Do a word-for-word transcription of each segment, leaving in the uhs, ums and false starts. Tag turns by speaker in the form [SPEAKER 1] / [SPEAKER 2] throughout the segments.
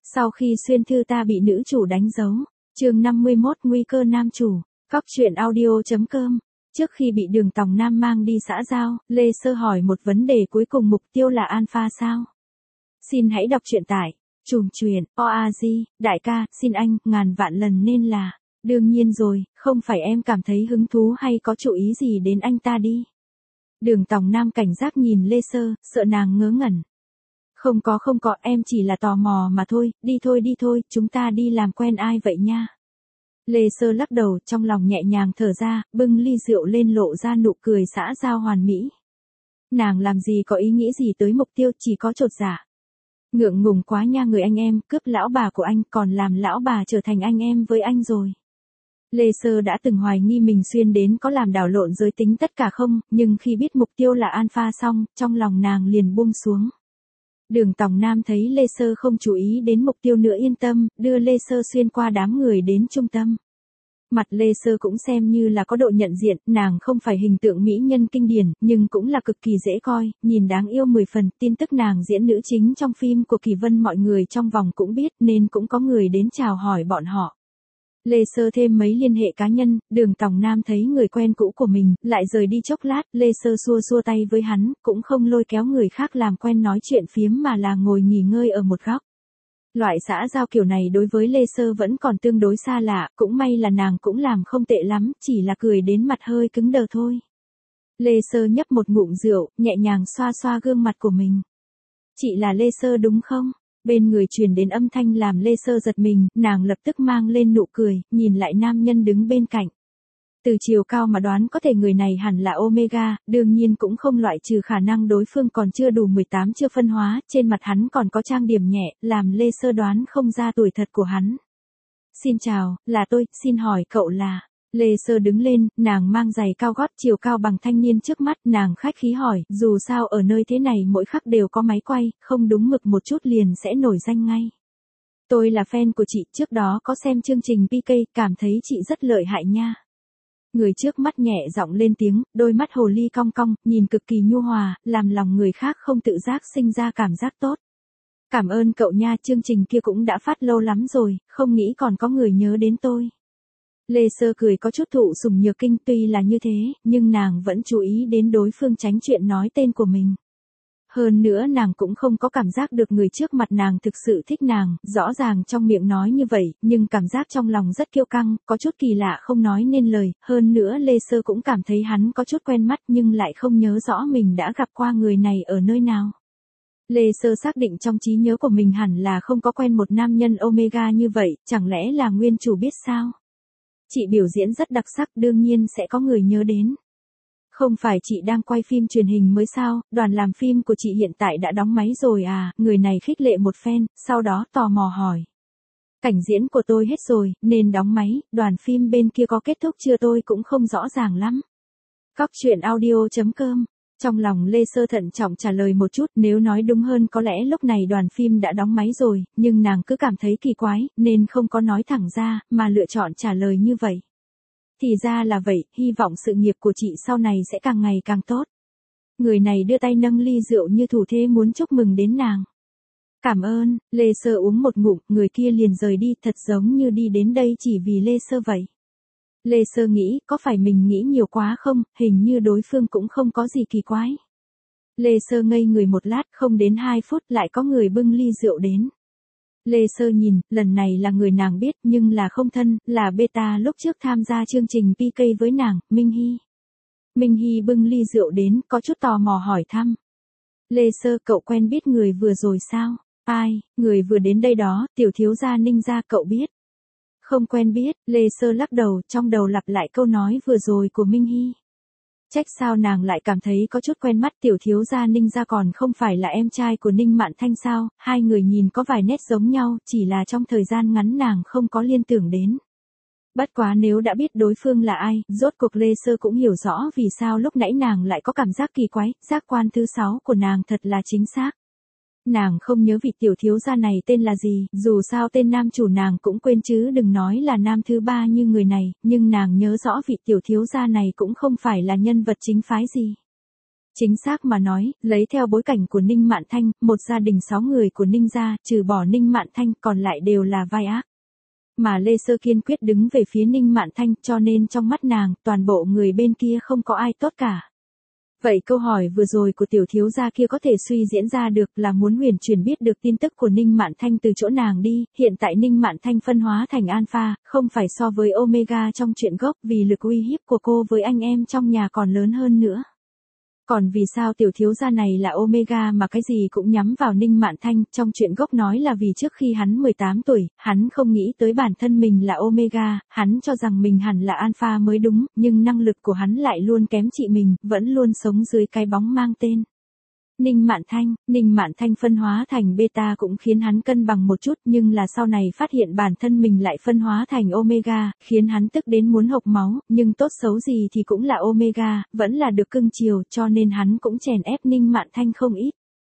[SPEAKER 1] Sau khi xuyên thư ta bị nữ chủ đánh dấu. Chương năm mươi mốt Nguy cơ nam chủ. Cóc truyện audio.com. Trước khi bị Đường Tòng Nam mang đi xã giao, Lê Sơ hỏi một vấn đề cuối cùng, mục tiêu là Alpha sao? Xin hãy đọc truyện tại Trùm Truyện, o a giê, đại ca, xin anh, ngàn vạn lần nên là. Đương nhiên rồi, không phải em cảm thấy hứng thú hay có chú ý gì đến anh ta đi. Đường Tòng Nam cảnh giác nhìn Lê Sơ, sợ nàng ngớ ngẩn. Không có không có, em chỉ là tò mò mà thôi, đi thôi đi thôi, chúng ta đi làm quen ai vậy nha. Lê Sơ lắc đầu, trong lòng nhẹ nhàng thở ra, bưng ly rượu lên lộ ra nụ cười xã giao hoàn mỹ. Nàng làm gì có ý nghĩ gì tới mục tiêu, chỉ có chột dạ. Ngượng ngùng quá nha, người anh em, cướp lão bà của anh, còn làm lão bà trở thành anh em với anh rồi. Lê Sơ đã từng hoài nghi mình xuyên đến có làm đảo lộn giới tính tất cả không, nhưng khi biết mục tiêu là Alpha xong, trong lòng nàng liền buông xuống. Đường Tòng Nam thấy Lê Sơ không chú ý đến mục tiêu nữa yên tâm, đưa Lê Sơ xuyên qua đám người đến trung tâm. Mặt Lê Sơ cũng xem như là có độ nhận diện, nàng không phải hình tượng mỹ nhân kinh điển, nhưng cũng là cực kỳ dễ coi, nhìn đáng yêu mười phần. Tin tức nàng diễn nữ chính trong phim của Kỳ Vân mọi người trong vòng cũng biết, nên cũng có người đến chào hỏi bọn họ. Lê Sơ thêm mấy liên hệ cá nhân, Đường Tòng Nam thấy người quen cũ của mình, lại rời đi chốc lát, Lê Sơ xua xua tay với hắn, cũng không lôi kéo người khác làm quen nói chuyện phiếm mà là ngồi nghỉ ngơi ở một góc. Loại xã giao kiểu này đối với Lê Sơ vẫn còn tương đối xa lạ, cũng may là nàng cũng làm không tệ lắm, chỉ là cười đến mặt hơi cứng đờ thôi. Lê Sơ nhấp một ngụm rượu, nhẹ nhàng xoa xoa gương mặt của mình. Chị là Lê Sơ đúng không? Bên người truyền đến âm thanh làm Lê Sơ giật mình, nàng lập tức mang lên nụ cười, nhìn lại nam nhân đứng bên cạnh. Từ chiều cao mà đoán có thể người này hẳn là Omega, đương nhiên cũng không loại trừ khả năng đối phương còn chưa đủ mười tám chưa phân hóa, trên mặt hắn còn có trang điểm nhẹ, làm Lê Sơ đoán không ra tuổi thật của hắn. Xin chào, là tôi, xin hỏi cậu là... Lê Sơ đứng lên, nàng mang giày cao gót chiều cao bằng thanh niên trước mắt, nàng khách khí hỏi, dù sao ở nơi thế này mỗi khắc đều có máy quay, không đúng mực một chút liền sẽ nổi danh ngay. Tôi là fan của chị, trước đó có xem chương trình pê ca, cảm thấy chị rất lợi hại nha. Người trước mắt nhẹ giọng lên tiếng, đôi mắt hồ ly cong cong, nhìn cực kỳ nhu hòa, làm lòng người khác không tự giác sinh ra cảm giác tốt. Cảm ơn cậu nha, chương trình kia cũng đã phát lâu lắm rồi, không nghĩ còn có người nhớ đến tôi. Lê Sơ cười có chút thụ sủng nhược kinh, tuy là như thế, nhưng nàng vẫn chú ý đến đối phương tránh chuyện nói tên của mình. Hơn nữa nàng cũng không có cảm giác được người trước mặt nàng thực sự thích nàng, rõ ràng trong miệng nói như vậy, nhưng cảm giác trong lòng rất kiêu căng, có chút kỳ lạ không nói nên lời, hơn nữa Lê Sơ cũng cảm thấy hắn có chút quen mắt nhưng lại không nhớ rõ mình đã gặp qua người này ở nơi nào. Lê Sơ xác định trong trí nhớ của mình hẳn là không có quen một nam nhân Omega như vậy, chẳng lẽ là nguyên chủ biết sao? Chị biểu diễn rất đặc sắc, đương nhiên sẽ có người nhớ đến. Không phải chị đang quay phim truyền hình mới sao, đoàn làm phim của chị hiện tại đã đóng máy rồi à, người này khích lệ một phen, sau đó tò mò hỏi. Cảnh diễn của tôi hết rồi, nên đóng máy, đoàn phim bên kia có kết thúc chưa tôi cũng không rõ ràng lắm. Cóc truyện audio.com. Trong lòng Lê Sơ thận trọng trả lời một chút, nếu nói đúng hơn có lẽ lúc này đoàn phim đã đóng máy rồi, nhưng nàng cứ cảm thấy kỳ quái, nên không có nói thẳng ra, mà lựa chọn trả lời như vậy. Thì ra là vậy, hy vọng sự nghiệp của chị sau này sẽ càng ngày càng tốt. Người này đưa tay nâng ly rượu như thủ thế muốn chúc mừng đến nàng. Cảm ơn, Lê Sơ uống một ngụm, người kia liền rời đi, thật giống như đi đến đây chỉ vì Lê Sơ vậy. Lê Sơ nghĩ, có phải mình nghĩ nhiều quá không, hình như đối phương cũng không có gì kỳ quái. Lê Sơ ngây người một lát, không đến hai phút lại có người bưng ly rượu đến. Lê Sơ nhìn, lần này là người nàng biết nhưng là không thân, là beta lúc trước tham gia chương trình pê ca với nàng, Minh Hy. Minh Hy bưng ly rượu đến, có chút tò mò hỏi thăm. Lê Sơ, cậu quen biết người vừa rồi sao? Ai, người vừa đến đây đó, tiểu thiếu gia Ninh gia cậu biết. Không quen biết, Lê Sơ lắc đầu, trong đầu lặp lại câu nói vừa rồi của Minh Hy. Trách sao nàng lại cảm thấy có chút quen mắt, tiểu thiếu gia Ninh gia còn không phải là em trai của Ninh Mạn Thanh sao, hai người nhìn có vài nét giống nhau, chỉ là trong thời gian ngắn nàng không có liên tưởng đến. Bất quá nếu đã biết đối phương là ai, rốt cuộc Lê Sơ cũng hiểu rõ vì sao lúc nãy nàng lại có cảm giác kỳ quái, giác quan thứ sáu của nàng thật là chính xác. Nàng không nhớ vị tiểu thiếu gia này tên là gì, dù sao tên nam chủ nàng cũng quên chứ đừng nói là nam thứ ba như người này, nhưng nàng nhớ rõ vị tiểu thiếu gia này cũng không phải là nhân vật chính phái gì. Chính xác mà nói, lấy theo bối cảnh của Ninh Mạn Thanh, một gia đình sáu người của Ninh gia, trừ bỏ Ninh Mạn Thanh còn lại đều là vai ác. Mà Lê Sơ kiên quyết đứng về phía Ninh Mạn Thanh cho nên trong mắt nàng, toàn bộ người bên kia không có ai tốt cả. Vậy câu hỏi vừa rồi của tiểu thiếu gia kia có thể suy diễn ra được là muốn Huyền Truyền biết được tin tức của Ninh Mạn Thanh từ chỗ nàng đi, hiện tại Ninh Mạn Thanh phân hóa thành Alpha, không phải so với Omega trong chuyện gốc vì lực uy hiếp của cô với anh em trong nhà còn lớn hơn nữa. Còn vì sao tiểu thiếu gia này là Omega mà cái gì cũng nhắm vào Ninh Mạn Thanh, trong chuyện gốc nói là vì trước khi hắn mười tám tuổi, hắn không nghĩ tới bản thân mình là Omega, hắn cho rằng mình hẳn là Alpha mới đúng, nhưng năng lực của hắn lại luôn kém chị mình, vẫn luôn sống dưới cái bóng mang tên Ninh Mạn Thanh. Ninh Mạn Thanh phân hóa thành Beta cũng khiến hắn cân bằng một chút, nhưng là sau này phát hiện bản thân mình lại phân hóa thành Omega, khiến hắn tức đến muốn hộc máu, nhưng tốt xấu gì thì cũng là Omega, vẫn là được cưng chiều, cho nên hắn cũng chèn ép Ninh Mạn Thanh không ít.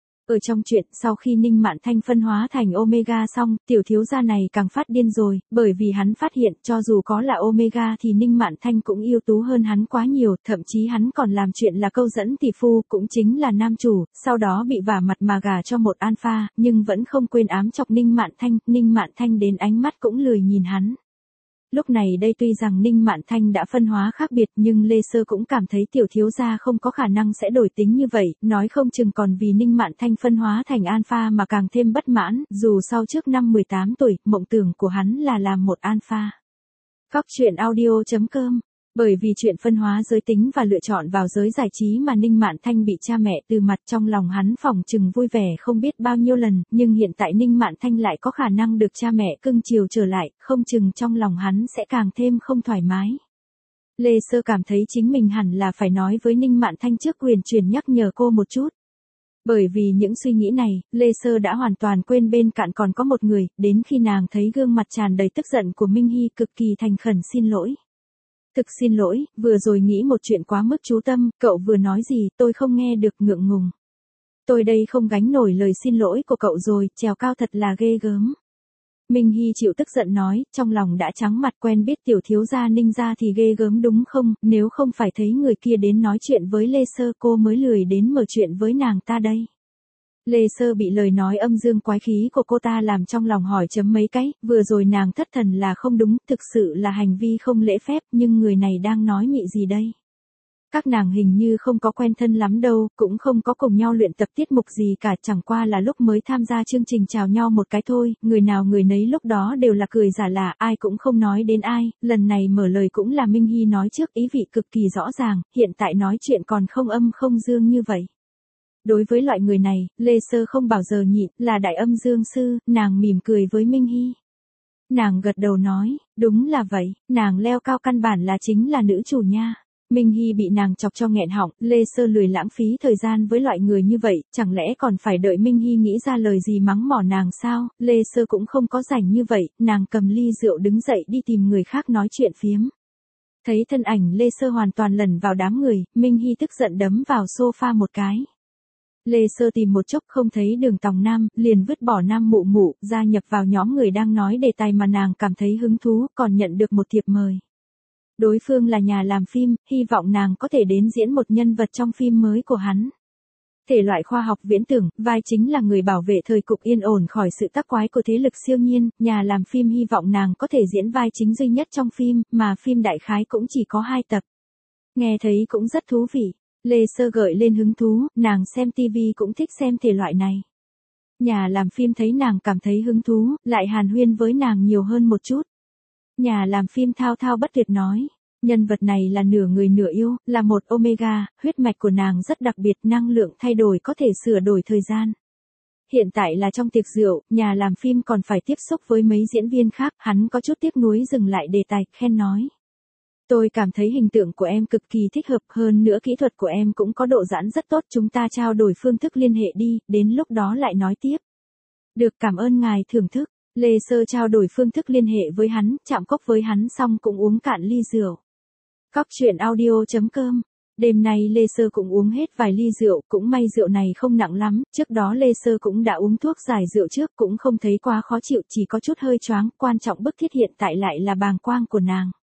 [SPEAKER 1] Ở trong chuyện, sau khi Ninh Mạn Thanh phân hóa thành Omega xong, tiểu thiếu gia này càng phát điên rồi, bởi vì hắn phát hiện cho dù có là Omega thì Ninh Mạn Thanh cũng ưu tú hơn hắn quá nhiều, thậm chí hắn còn làm chuyện là câu dẫn tỷ phu, cũng chính là nam chủ, sau đó bị vả mặt mà gả cho một Alpha, nhưng vẫn không quên ám chọc Ninh Mạn Thanh, Ninh Mạn Thanh đến ánh mắt cũng lười nhìn hắn. Lúc này đây tuy rằng Ninh Mạn Thanh đã phân hóa khác biệt nhưng Lê Sơ cũng cảm thấy tiểu thiếu gia không có khả năng sẽ đổi tính như vậy, nói không chừng còn vì Ninh Mạn Thanh phân hóa thành Alpha mà càng thêm bất mãn, dù sau trước năm mười tám tuổi, mộng tưởng của hắn là làm một Alpha. Góc truyện audio chấm com. Bởi vì chuyện phân hóa giới tính và lựa chọn vào giới giải trí mà Ninh Mạn Thanh bị cha mẹ từ mặt, trong lòng hắn phỏng chừng vui vẻ không biết bao nhiêu lần, nhưng hiện tại Ninh Mạn Thanh lại có khả năng được cha mẹ cưng chiều trở lại, không chừng trong lòng hắn sẽ càng thêm không thoải mái. Lê Sơ cảm thấy chính mình hẳn là phải nói với Ninh Mạn Thanh trước Huyền Truyền nhắc nhở cô một chút. Bởi vì những suy nghĩ này, Lê Sơ đã hoàn toàn quên bên cạnh còn có một người, đến khi nàng thấy gương mặt tràn đầy tức giận của Minh Hy cực kỳ thành khẩn xin lỗi. Thực xin lỗi, vừa rồi nghĩ một chuyện quá mức chú tâm, cậu vừa nói gì tôi không nghe được, ngượng ngùng. Tôi đây không gánh nổi lời xin lỗi của cậu rồi, trèo cao thật là ghê gớm. Minh Hy chịu tức giận nói, trong lòng đã trắng mặt, quen biết tiểu thiếu gia Ninh gia thì ghê gớm đúng không, nếu không phải thấy người kia đến nói chuyện với Lê Sơ cô mới lười đến mở chuyện với nàng ta đây. Lê Sơ bị lời nói âm dương quái khí của cô ta làm trong lòng hỏi chấm mấy cái, vừa rồi nàng thất thần là không đúng, thực sự là hành vi không lễ phép, nhưng người này đang nói mị gì đây? Các nàng hình như không có quen thân lắm đâu, cũng không có cùng nhau luyện tập tiết mục gì cả, chẳng qua là lúc mới tham gia chương trình chào nhau một cái thôi, người nào người nấy lúc đó đều là cười giả lạ, ai cũng không nói đến ai, lần này mở lời cũng là Minh Hy nói trước, ý vị cực kỳ rõ ràng, hiện tại nói chuyện còn không âm không dương như vậy. Đối với loại người này, Lê Sơ không bao giờ nhịn, là đại âm dương sư, nàng mỉm cười với Minh Hy. Nàng gật đầu nói, đúng là vậy, nàng leo cao căn bản là chính là nữ chủ nha. Minh Hy bị nàng chọc cho nghẹn họng, Lê Sơ lười lãng phí thời gian với loại người như vậy, chẳng lẽ còn phải đợi Minh Hy nghĩ ra lời gì mắng mỏ nàng sao, Lê Sơ cũng không có rảnh như vậy, nàng cầm ly rượu đứng dậy đi tìm người khác nói chuyện phiếm. Thấy thân ảnh Lê Sơ hoàn toàn lẩn vào đám người, Minh Hy tức giận đấm vào sofa một cái. Lê Sơ tìm một chốc không thấy Đường Tòng Nam, liền vứt bỏ Nam Mụ Mụ, gia nhập vào nhóm người đang nói đề tài mà nàng cảm thấy hứng thú, còn nhận được một thiệp mời. Đối phương là nhà làm phim, hy vọng nàng có thể đến diễn một nhân vật trong phim mới của hắn. Thể loại khoa học viễn tưởng, vai chính là người bảo vệ thời cục yên ổn khỏi sự tác quái của thế lực siêu nhiên, nhà làm phim hy vọng nàng có thể diễn vai chính duy nhất trong phim, mà phim đại khái cũng chỉ có hai tập. Nghe thấy cũng rất thú vị. Lê Sơ gợi lên hứng thú, nàng xem tivi cũng thích xem thể loại này. Nhà làm phim thấy nàng cảm thấy hứng thú, lại hàn huyên với nàng nhiều hơn một chút. Nhà làm phim thao thao bất tuyệt nói, nhân vật này là nửa người nửa yêu, là một Omega, huyết mạch của nàng rất đặc biệt, năng lượng thay đổi có thể sửa đổi thời gian. Hiện tại là trong tiệc rượu, nhà làm phim còn phải tiếp xúc với mấy diễn viên khác, hắn có chút tiếc nuối dừng lại đề tài, khen nói. Tôi cảm thấy hình tượng của em cực kỳ thích hợp, hơn nữa kỹ thuật của em cũng có độ giãn rất tốt, chúng ta trao đổi phương thức liên hệ đi, đến lúc đó lại nói tiếp. Được, cảm ơn ngài thưởng thức. Lê Sơ trao đổi phương thức liên hệ với hắn, chạm cốc với hắn xong cũng uống cạn ly rượu. Góc truyện audio chấm com. Đêm nay Lê Sơ cũng uống hết vài ly rượu, cũng may rượu này không nặng lắm, trước đó Lê Sơ cũng đã uống thuốc giải rượu trước, cũng không thấy quá khó chịu, chỉ có chút hơi choáng, quan trọng bức thiết hiện tại lại là bàng quang của nàng.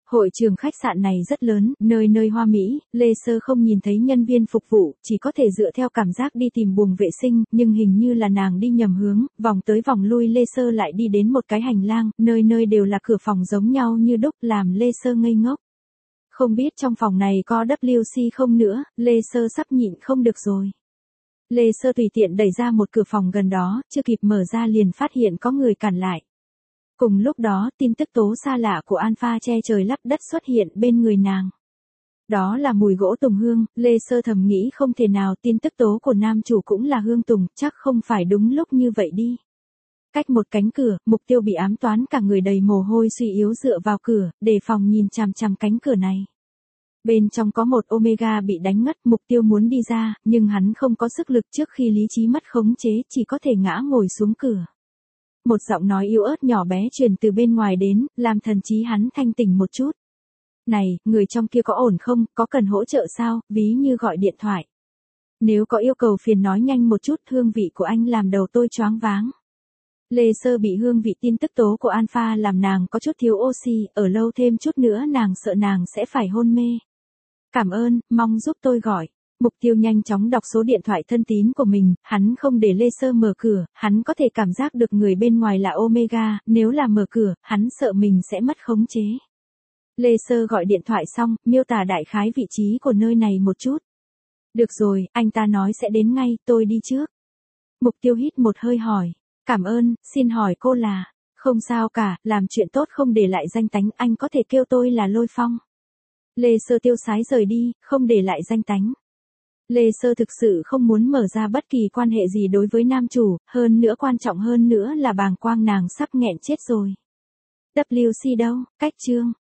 [SPEAKER 1] Hội trường khách sạn này rất lớn, nơi nơi hoa mỹ, Lê Sơ không nhìn thấy nhân viên phục vụ, chỉ có thể dựa theo cảm giác đi tìm buồng vệ sinh, nhưng hình như là nàng đi nhầm hướng, vòng tới vòng lui Lê Sơ lại đi đến một cái hành lang, nơi nơi đều là cửa phòng giống nhau như đúc làm Lê Sơ ngây ngốc. Không biết trong phòng này có W C không nữa, Lê Sơ sắp nhịn không được rồi. Lê Sơ tùy tiện đẩy ra một cửa phòng gần đó, chưa kịp mở ra liền phát hiện có người cản lại. Cùng lúc đó, tin tức tố xa lạ của Alpha che trời lấp đất xuất hiện bên người nàng. Đó là mùi gỗ tùng hương, Lê Sơ thầm nghĩ không thể nào tin tức tố của nam chủ cũng là hương tùng, chắc không phải đúng lúc như vậy đi. Cách một cánh cửa, Mục Tiêu bị ám toán cả người đầy mồ hôi suy yếu dựa vào cửa, đề phòng nhìn chằm chằm cánh cửa này. Bên trong có một Omega bị đánh ngất, Mục Tiêu muốn đi ra, nhưng hắn không có sức lực trước khi lý trí mất khống chế, chỉ có thể ngã ngồi xuống cửa. Một giọng nói yếu ớt nhỏ bé truyền từ bên ngoài đến, làm thần trí hắn thanh tỉnh một chút. Này, người trong kia có ổn không, có cần hỗ trợ sao, ví như gọi điện thoại. Nếu có yêu cầu phiền nói nhanh một chút, hương vị của anh làm đầu tôi choáng váng. Lê Sơ bị hương vị tin tức tố của Alpha làm nàng có chút thiếu oxy, ở lâu thêm chút nữa nàng sợ nàng sẽ phải hôn mê. Cảm ơn, mong giúp tôi gọi. Mục Tiêu nhanh chóng đọc số điện thoại thân tín của mình, hắn không để Lê Sơ mở cửa, hắn có thể cảm giác được người bên ngoài là Omega, nếu là mở cửa, hắn sợ mình sẽ mất khống chế. Lê Sơ gọi điện thoại xong, miêu tả đại khái vị trí của nơi này một chút. Được rồi, anh ta nói sẽ đến ngay, tôi đi trước. Mục Tiêu hít một hơi hỏi. Cảm ơn, xin hỏi cô là... Không sao cả, làm chuyện tốt không để lại danh tánh, anh có thể kêu tôi là Lôi Phong. Lê Sơ tiêu sái rời đi, không để lại danh tánh. Lê Sơ thực sự không muốn mở ra bất kỳ quan hệ gì đối với nam chủ, hơn nữa quan trọng hơn nữa là bàng quang nàng sắp nghẹn chết rồi. W C đâu, cách chương.